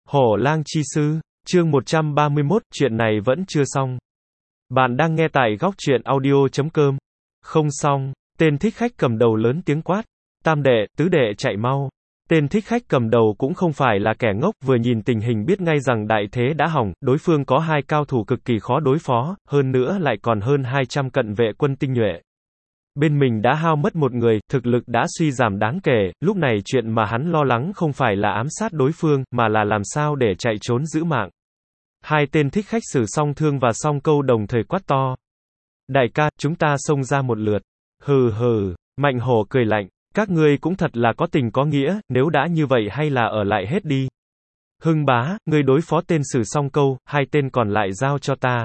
Hổ lang chi sư, chương 131, chuyện này vẫn chưa xong. Bạn đang nghe tại góc truyện audio.com. Không xong, tên thích khách cầm đầu lớn tiếng quát. Tam đệ, tứ đệ chạy mau. Tên thích khách cầm đầu cũng không phải là kẻ ngốc, vừa nhìn tình hình biết ngay rằng đại thế đã hỏng, đối phương có hai cao thủ cực kỳ khó đối phó, hơn nữa lại còn hơn 200 cận vệ quân tinh nhuệ. Bên mình đã hao mất một người, thực lực đã suy giảm đáng kể, lúc này chuyện mà hắn lo lắng không phải là ám sát đối phương, mà là làm sao để chạy trốn giữ mạng. Hai tên thích khách Sử Song Thương và Song Câu đồng thời quát to. Đại ca, chúng ta xông ra một lượt. Hừ hừ, Mạnh Hổ cười lạnh, các ngươi cũng thật là có tình có nghĩa, nếu đã như vậy hay là ở lại hết đi. Hưng bá, ngươi đối phó tên Sử Song Câu, hai tên còn lại giao cho ta.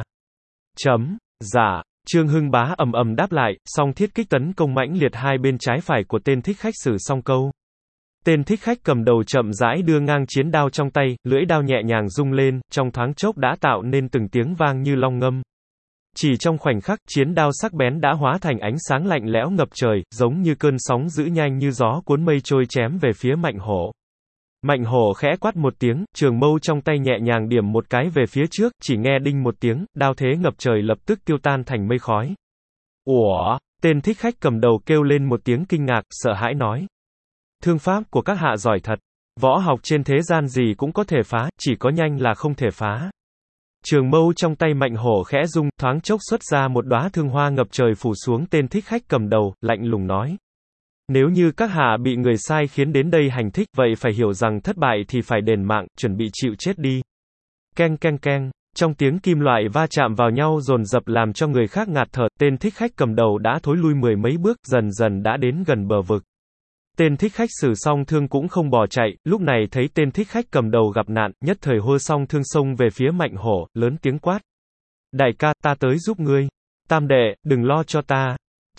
Dạ. Trương Hưng bá ầm ầm đáp lại, song thiết kích tấn công mãnh liệt hai bên trái phải của tên thích khách Sử Song Câu. Tên thích khách cầm đầu chậm rãi đưa ngang chiến đao trong tay, lưỡi đao nhẹ nhàng rung lên, trong thoáng chốc đã tạo nên từng tiếng vang như long ngâm. Chỉ trong khoảnh khắc, chiến đao sắc bén đã hóa thành ánh sáng lạnh lẽo ngập trời, giống như cơn sóng dữ nhanh như gió cuốn mây trôi chém về phía Mạnh Hổ. Mạnh Hổ khẽ quát một tiếng, trường mâu trong tay nhẹ nhàng điểm một cái về phía trước, chỉ nghe đinh một tiếng, đao thế ngập trời lập tức tiêu tan thành mây khói. Ủa, tên thích khách cầm đầu kêu lên một tiếng kinh ngạc, sợ hãi nói. Thương pháp của các hạ giỏi thật, võ học trên thế gian gì cũng có thể phá, chỉ có nhanh là không thể phá. Trường mâu trong tay Mạnh Hổ khẽ rung, thoáng chốc xuất ra một đóa thương hoa ngập trời phủ xuống tên thích khách cầm đầu, lạnh lùng nói. Nếu như các hạ bị người sai khiến đến đây hành thích, vậy phải hiểu rằng thất bại thì phải đền mạng, chuẩn bị chịu chết đi. Keng keng keng, trong tiếng kim loại va chạm vào nhau dồn dập làm cho người khác ngạt thở, tên thích khách cầm đầu đã thối lui mười mấy bước, dần dần đã đến gần bờ vực. Tên thích khách Sử Song Thương cũng không bỏ chạy, lúc này thấy tên thích khách cầm đầu gặp nạn, nhất thời hô song thương xông về phía Mạnh Hổ, lớn tiếng quát. Đại ca, ta tới giúp ngươi. Tam đệ, đừng lo cho ta.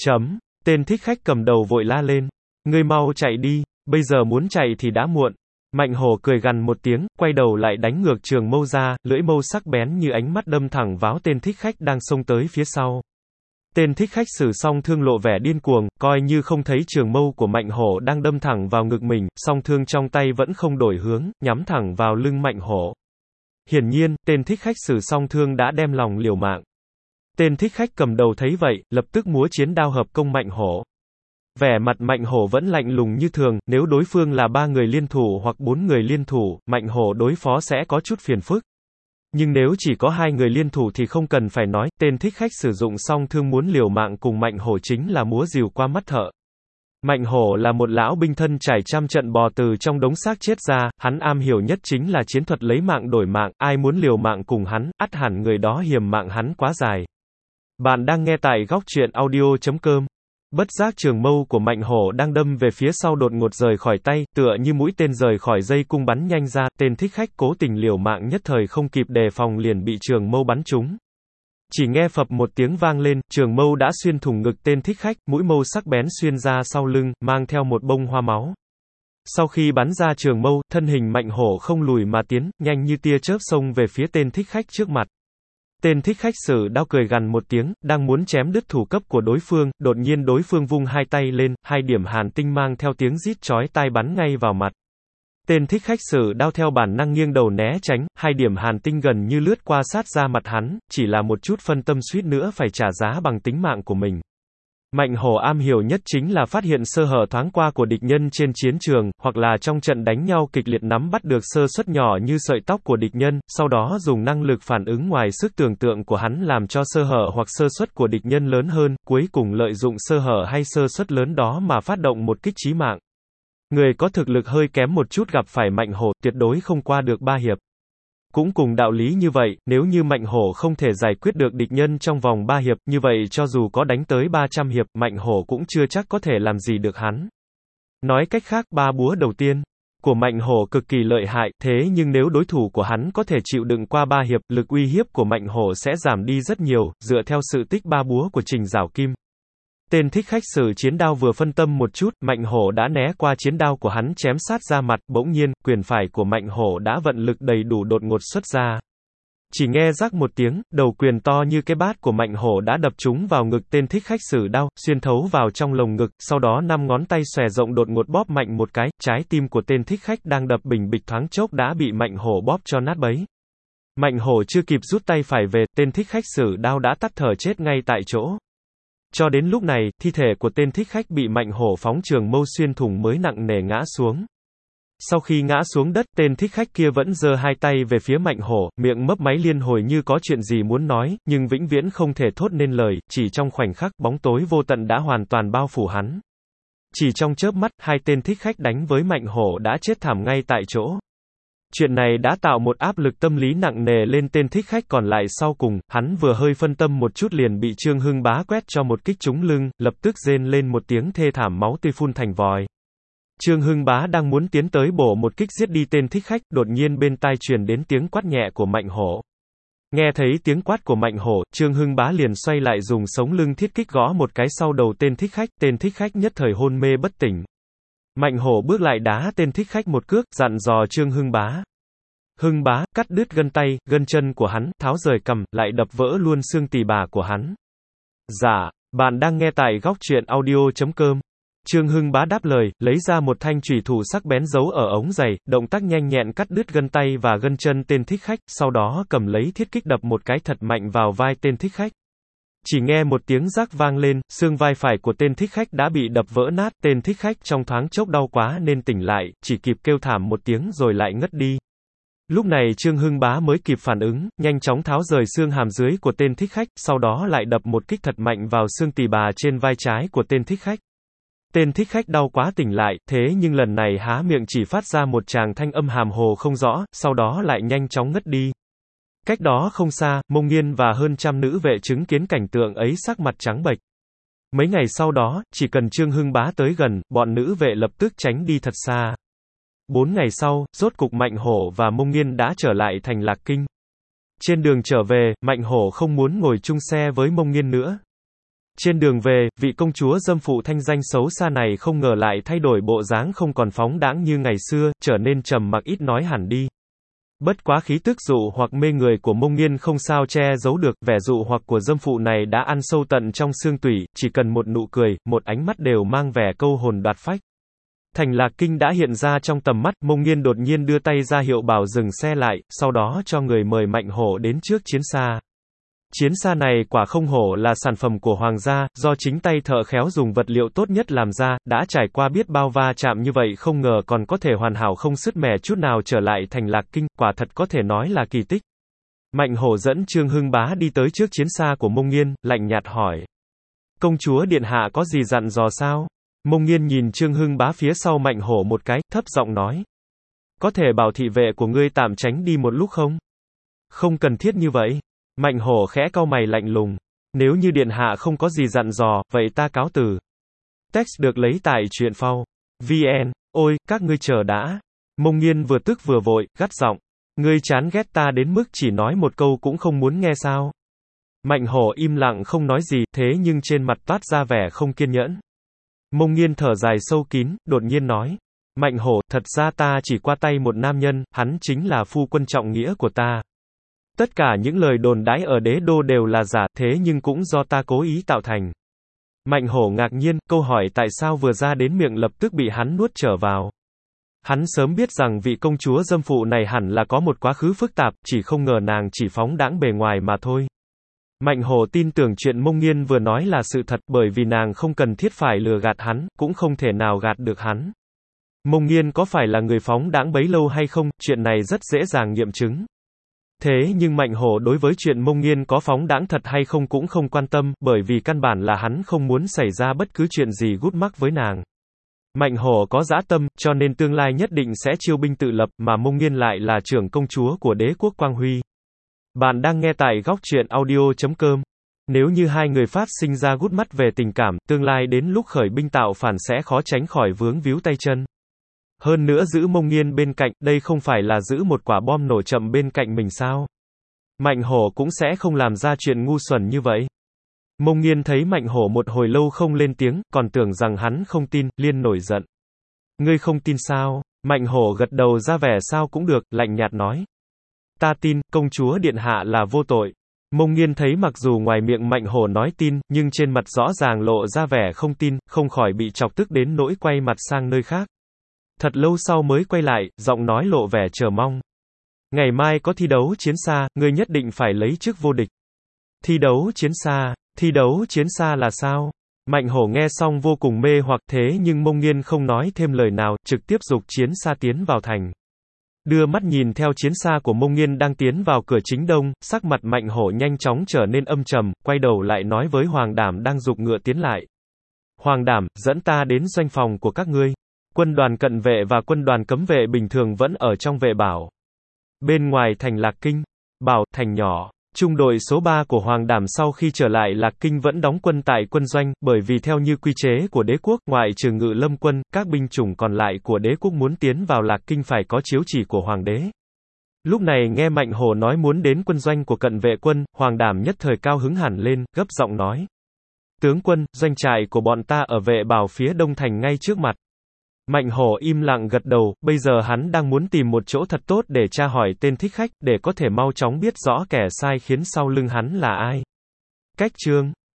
Tên thích khách cầm đầu vội la lên. Ngươi mau chạy đi, bây giờ muốn chạy thì đã muộn. Mạnh Hổ cười gằn một tiếng, quay đầu lại đánh ngược trường mâu ra, lưỡi mâu sắc bén như ánh mắt đâm thẳng vào tên thích khách đang xông tới phía sau. Tên thích khách Sử Song Thương lộ vẻ điên cuồng, coi như không thấy trường mâu của Mạnh Hổ đang đâm thẳng vào ngực mình, song thương trong tay vẫn không đổi hướng, nhắm thẳng vào lưng Mạnh Hổ. Hiển nhiên, tên thích khách Sử Song Thương đã đem lòng liều mạng. Tên thích khách cầm đầu thấy vậy, lập tức múa chiến đao hợp công Mạnh Hổ. Vẻ mặt Mạnh Hổ vẫn lạnh lùng như thường, nếu đối phương là 3 người liên thủ hoặc 4 người liên thủ, Mạnh Hổ đối phó sẽ có chút phiền phức. Nhưng nếu chỉ có 2 người liên thủ thì không cần phải nói, tên thích khách sử dụng song thương muốn liều mạng cùng Mạnh Hổ chính là múa rìu qua mắt thợ. Mạnh Hổ là một lão binh thân trải trăm trận bò từ trong đống xác chết ra, hắn am hiểu nhất chính là chiến thuật lấy mạng đổi mạng, ai muốn liều mạng cùng hắn, ắt hẳn người đó hiềm mạng hắn quá dài. Bạn đang nghe tại góc truyện audio.com. Bất giác trường mâu của Mạnh Hổ đang đâm về phía sau đột ngột rời khỏi tay, tựa như mũi tên rời khỏi dây cung bắn nhanh ra, tên thích khách cố tình liều mạng nhất thời không kịp đề phòng liền bị trường mâu bắn trúng. Chỉ nghe phập một tiếng vang lên, trường mâu đã xuyên thủng ngực tên thích khách, mũi mâu sắc bén xuyên ra sau lưng, mang theo một bông hoa máu. Sau khi bắn ra trường mâu, thân hình Mạnh Hổ không lùi mà tiến, nhanh như tia chớp xông về phía tên thích khách trước mặt. Tên thích khách Sử đao cười gằn một tiếng, đang muốn chém đứt thủ cấp của đối phương, đột nhiên đối phương vung hai tay lên, hai điểm hàn tinh mang theo tiếng rít chói tai bắn ngay vào mặt. Tên thích khách Sử đao theo bản năng nghiêng đầu né tránh, hai điểm hàn tinh gần như lướt qua sát ra mặt hắn, chỉ là một chút phân tâm suýt nữa phải trả giá bằng tính mạng của mình. Mạnh Hổ am hiểu nhất chính là phát hiện sơ hở thoáng qua của địch nhân trên chiến trường, hoặc là trong trận đánh nhau kịch liệt nắm bắt được sơ suất nhỏ như sợi tóc của địch nhân, sau đó dùng năng lực phản ứng ngoài sức tưởng tượng của hắn làm cho sơ hở hoặc sơ suất của địch nhân lớn hơn, cuối cùng lợi dụng sơ hở hay sơ suất lớn đó mà phát động một kích chí mạng. Người có thực lực hơi kém một chút gặp phải Mạnh Hổ, tuyệt đối không qua được 3 hiệp. Cũng cùng đạo lý như vậy, nếu như Mạnh Hổ không thể giải quyết được địch nhân trong vòng 3 hiệp, như vậy cho dù có đánh tới 300 hiệp, Mạnh Hổ cũng chưa chắc có thể làm gì được hắn. Nói cách khác, 3 búa đầu tiên của Mạnh Hổ cực kỳ lợi hại, thế nhưng nếu đối thủ của hắn có thể chịu đựng qua 3 hiệp, lực uy hiếp của Mạnh Hổ sẽ giảm đi rất nhiều, dựa theo sự tích 3 búa của Trình Giảo Kim. Tên thích khách Sử chiến đao vừa phân tâm một chút, Mạnh Hổ đã né qua chiến đao của hắn chém sát ra mặt, bỗng nhiên, quyền phải của Mạnh Hổ đã vận lực đầy đủ đột ngột xuất ra. Chỉ nghe rắc một tiếng, đầu quyền to như cái bát của Mạnh Hổ đã đập trúng vào ngực tên thích khách sử đao, xuyên thấu vào trong lồng ngực, sau đó 5 ngón tay xòe rộng đột ngột bóp mạnh một cái, trái tim của tên thích khách đang đập bình bịch thoáng chốc đã bị Mạnh Hổ bóp cho nát bấy. Mạnh Hổ chưa kịp rút tay phải về, tên thích khách sử đao đã tắt thở chết ngay tại chỗ. Cho đến lúc này, thi thể của tên thích khách bị Mạnh Hổ phóng trường mâu xuyên thủng mới nặng nề ngã xuống. Sau khi ngã xuống đất, tên thích khách kia vẫn giơ hai tay về phía Mạnh Hổ, miệng mấp máy liên hồi như có chuyện gì muốn nói, nhưng vĩnh viễn không thể thốt nên lời, chỉ trong khoảnh khắc, bóng tối vô tận đã hoàn toàn bao phủ hắn. Chỉ trong chớp mắt, hai tên thích khách đánh với Mạnh Hổ đã chết thảm ngay tại chỗ. Chuyện này đã tạo một áp lực tâm lý nặng nề lên tên thích khách còn lại sau cùng, hắn vừa hơi phân tâm một chút liền bị Trương Hưng Bá quét cho một kích trúng lưng, lập tức rên lên một tiếng thê thảm máu tươi phun thành vòi. Trương Hưng Bá đang muốn tiến tới bổ một kích giết đi tên thích khách, đột nhiên bên tai truyền đến tiếng quát nhẹ của Mạnh Hổ. Nghe thấy tiếng quát của Mạnh Hổ, Trương Hưng Bá liền xoay lại dùng sống lưng thiết kích gõ một cái sau đầu tên thích khách nhất thời hôn mê bất tỉnh. Mạnh Hổ bước lại đá tên thích khách một cước, dặn dò Trương Hưng Bá. Hưng Bá, cắt đứt gân tay, gân chân của hắn, tháo rời cằm, lại đập vỡ luôn xương tỳ bà của hắn. Dạ, bạn đang nghe tại góc truyện audio.com. Trương Hưng Bá đáp lời, lấy ra một thanh chùy thủ sắc bén giấu ở ống giày, động tác nhanh nhẹn cắt đứt gân tay và gân chân tên thích khách, sau đó cầm lấy thiết kích đập một cái thật mạnh vào vai tên thích khách. Chỉ nghe một tiếng rắc vang lên, xương vai phải của tên thích khách đã bị đập vỡ nát, tên thích khách trong thoáng chốc đau quá nên tỉnh lại, chỉ kịp kêu thảm một tiếng rồi lại ngất đi. Lúc này Trương Hưng Bá mới kịp phản ứng, nhanh chóng tháo rời xương hàm dưới của tên thích khách, sau đó lại đập một kích thật mạnh vào xương tỳ bà trên vai trái của tên thích khách. Tên thích khách đau quá tỉnh lại, thế nhưng lần này há miệng chỉ phát ra một tràng thanh âm hàm hồ không rõ, sau đó lại nhanh chóng ngất đi. Cách đó không xa, Mông Nghiên và hơn trăm nữ vệ chứng kiến cảnh tượng ấy sắc mặt trắng bệch. Mấy ngày sau đó, chỉ cần Trương Hưng Bá tới gần, bọn nữ vệ lập tức tránh đi thật xa. 4 ngày sau, rốt cục Mạnh Hổ và Mông Nghiên đã trở lại thành Lạc Kinh. Trên đường trở về, Mạnh Hổ không muốn ngồi chung xe với Mông Nghiên nữa. Trên đường về, vị công chúa dâm phụ thanh danh xấu xa này không ngờ lại thay đổi bộ dáng không còn phóng đãng như ngày xưa, trở nên trầm mặc ít nói hẳn đi. Bất quá khí tức dụ hoặc mê người của Mông Nghiên không sao che giấu được, vẻ dụ hoặc của dâm phụ này đã ăn sâu tận trong xương tủy, chỉ cần một nụ cười, một ánh mắt đều mang vẻ câu hồn đoạt phách. Thành Lạc Kinh đã hiện ra trong tầm mắt, Mông Nghiên đột nhiên đưa tay ra hiệu bảo dừng xe lại, sau đó cho người mời Mạnh Hổ đến trước chiến xa. Chiến xa này quả không hổ là sản phẩm của hoàng gia, do chính tay thợ khéo dùng vật liệu tốt nhất làm ra, đã trải qua biết bao va chạm như vậy không ngờ còn có thể hoàn hảo không sứt mẻ chút nào trở lại thành Lạc Kinh, quả thật có thể nói là kỳ tích. Mạnh Hổ dẫn Trương Hưng Bá đi tới trước chiến xa của Mông Nghiên, lạnh nhạt hỏi. Công chúa điện hạ có gì dặn dò sao? Mông Nghiên nhìn Trương Hưng Bá phía sau Mạnh Hổ một cái, thấp giọng nói. Có thể bảo thị vệ của ngươi tạm tránh đi một lúc không? Không cần thiết như vậy. Mạnh Hổ khẽ cau mày lạnh lùng. Nếu như điện hạ không có gì dặn dò, vậy ta cáo từ. Text được lấy tại truyện phao. VN. Ôi, các ngươi chờ đã. Mông Nghiên vừa tức vừa vội, gắt giọng. Ngươi chán ghét ta đến mức chỉ nói một câu cũng không muốn nghe sao? Mạnh Hổ im lặng không nói gì, thế nhưng trên mặt toát ra vẻ không kiên nhẫn. Mông Nghiên thở dài sâu kín, đột nhiên nói. Mạnh Hổ, thật ra ta chỉ qua tay một nam nhân, hắn chính là phu quân trọng nghĩa của ta. Tất cả những lời đồn đãi ở đế đô đều là giả, thế nhưng cũng do ta cố ý tạo thành. Mạnh Hổ ngạc nhiên, câu hỏi tại sao vừa ra đến miệng lập tức bị hắn nuốt trở vào. Hắn sớm biết rằng vị công chúa dâm phụ này hẳn là có một quá khứ phức tạp, chỉ không ngờ nàng chỉ phóng đãng bề ngoài mà thôi. Mạnh Hổ tin tưởng chuyện Mông Nghiên vừa nói là sự thật bởi vì nàng không cần thiết phải lừa gạt hắn, cũng không thể nào gạt được hắn. Mông Nghiên có phải là người phóng đãng bấy lâu hay không, chuyện này rất dễ dàng nghiệm chứng. Thế nhưng Mạnh Hổ đối với chuyện Mông Nghiên có phóng đãng thật hay không cũng không quan tâm, bởi vì căn bản là hắn không muốn xảy ra bất cứ chuyện gì gút mắc với nàng. Mạnh Hổ có dã tâm, cho nên tương lai nhất định sẽ chiêu binh tự lập, mà Mông Nghiên lại là trưởng công chúa của đế quốc Quang Huy. Bạn đang nghe tại góc truyện audio.com. Nếu như hai người phát sinh ra gút mắt về tình cảm, tương lai đến lúc khởi binh tạo phản sẽ khó tránh khỏi vướng víu tay chân. Hơn nữa giữ Mông Nghiên bên cạnh, đây không phải là giữ một quả bom nổ chậm bên cạnh mình sao? Mạnh Hổ cũng sẽ không làm ra chuyện ngu xuẩn như vậy. Mông Nghiên thấy Mạnh Hổ một hồi lâu không lên tiếng, còn tưởng rằng hắn không tin, liền nổi giận. Ngươi không tin sao? Mạnh Hổ gật đầu ra vẻ sao cũng được, lạnh nhạt nói. Ta tin, công chúa điện hạ là vô tội. Mông Nghiên thấy mặc dù ngoài miệng Mạnh Hổ nói tin, nhưng trên mặt rõ ràng lộ ra vẻ không tin, không khỏi bị chọc tức đến nỗi quay mặt sang nơi khác. Thật lâu sau mới quay lại, giọng nói lộ vẻ chờ mong. Ngày mai có thi đấu chiến xa, ngươi nhất định phải lấy chức vô địch. Thi đấu chiến xa là sao? Mạnh Hổ nghe xong vô cùng mê hoặc, thế nhưng Mông Nghiên không nói thêm lời nào, trực tiếp giục chiến xa tiến vào thành. Đưa mắt nhìn theo chiến xa của Mông Nghiên đang tiến vào cửa chính đông, sắc mặt Mạnh Hổ nhanh chóng trở nên âm trầm, quay đầu lại nói với Hoàng Đảm đang giục ngựa tiến lại. Hoàng Đảm, dẫn ta đến doanh phòng của các ngươi. Quân đoàn cận vệ và quân đoàn cấm vệ bình thường vẫn ở trong vệ bảo. Bên ngoài thành Lạc Kinh, Bảo, thành nhỏ. Trung đội số 3 của Hoàng Đảm sau khi trở lại Lạc Kinh vẫn đóng quân tại quân doanh, bởi vì theo như quy chế của đế quốc, ngoại trừ Ngự Lâm quân, các binh chủng còn lại của đế quốc muốn tiến vào Lạc Kinh phải có chiếu chỉ của Hoàng đế. Lúc này nghe Mạnh Hổ nói muốn đến quân doanh của cận vệ quân, Hoàng Đảm nhất thời cao hứng hẳn lên, gấp giọng nói. Tướng quân, doanh trại của bọn ta ở vệ bảo phía đông thành ngay trước mặt. Mạnh Hổ im lặng gật đầu, bây giờ hắn đang muốn tìm một chỗ thật tốt để tra hỏi tên thích khách, để có thể mau chóng biết rõ kẻ sai khiến sau lưng hắn là ai. Cách chương